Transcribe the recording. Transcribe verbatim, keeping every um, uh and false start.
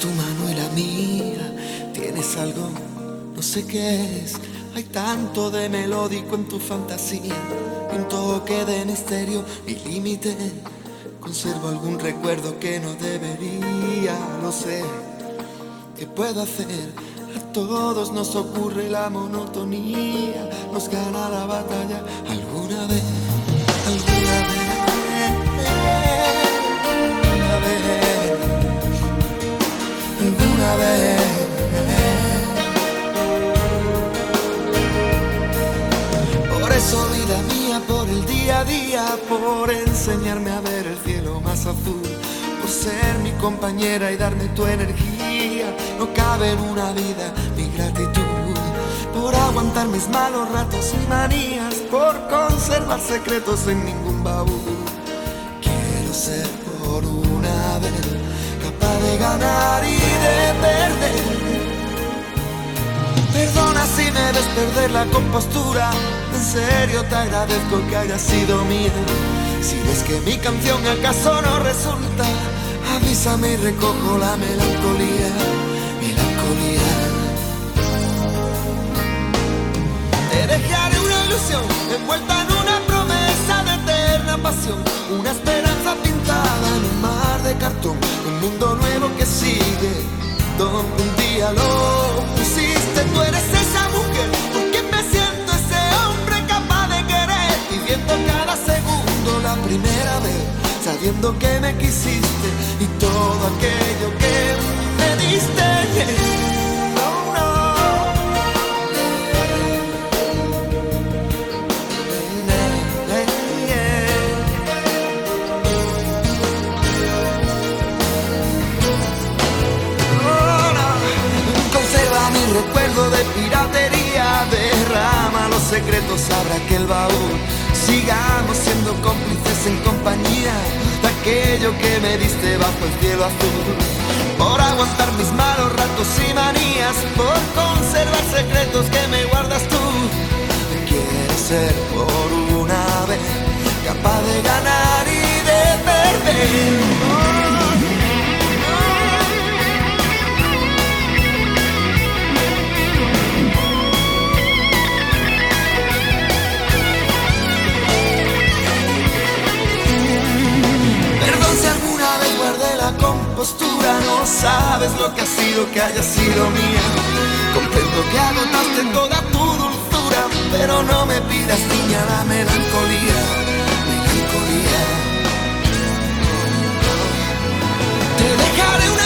tu mano y la mía, tienes algo, no sé qué es. Hay tanto de melódico en tu fantasía, y un toque de misterio y límite. Conservo algún recuerdo que no debería, no sé qué puedo hacer. A todos nos ocurre la monotonía, nos gana la batalla alguna vez, alguna vez, alguna vez, alguna vez. Por eso, vida mía, por el día a día, por enseñarme a ver el cielo más azul, por ser mi compañera y darme tu energía. No cabe en una vida mi gratitud, por aguantar mis malos ratos y manías, por conservar secretos en ningún baúl. Quiero ser por una vez capaz de ganar y de perder. Perdona si me ves perder la compostura, en serio te agradezco que haya sido mía. Si ves que mi canción acaso no resulta, avísame y recojo la melancolía, melancolía. Te dejaré una ilusión envuelta en una promesa de eterna pasión, una esperanza pintada en un mar de cartón, un mundo nuevo que sigue, donde un día lo pusiste. Tú eres esa mujer por quien me siento ese hombre capaz de querer, viviendo cada segundo la primera vez, sabiendo que me quisiste y todo aquello que me diste. No, no. Oh, no. Conserva mi recuerdo de piratería, derrama los secretos, abra aquel baúl. Sigamos siendo cómplices en compañía de aquello que me diste bajo el cielo azul, por aguantar mis malos ratos y manías, por conservar secretos que me guardas tú. Quiero ser por una vez capaz de ganar y de perder. Compostura, no sabes lo que ha sido que haya sido mía. Comprendo que agotaste toda tu dulzura, pero no me pidas, niña, la melancolía, melancolía. Te dejaré un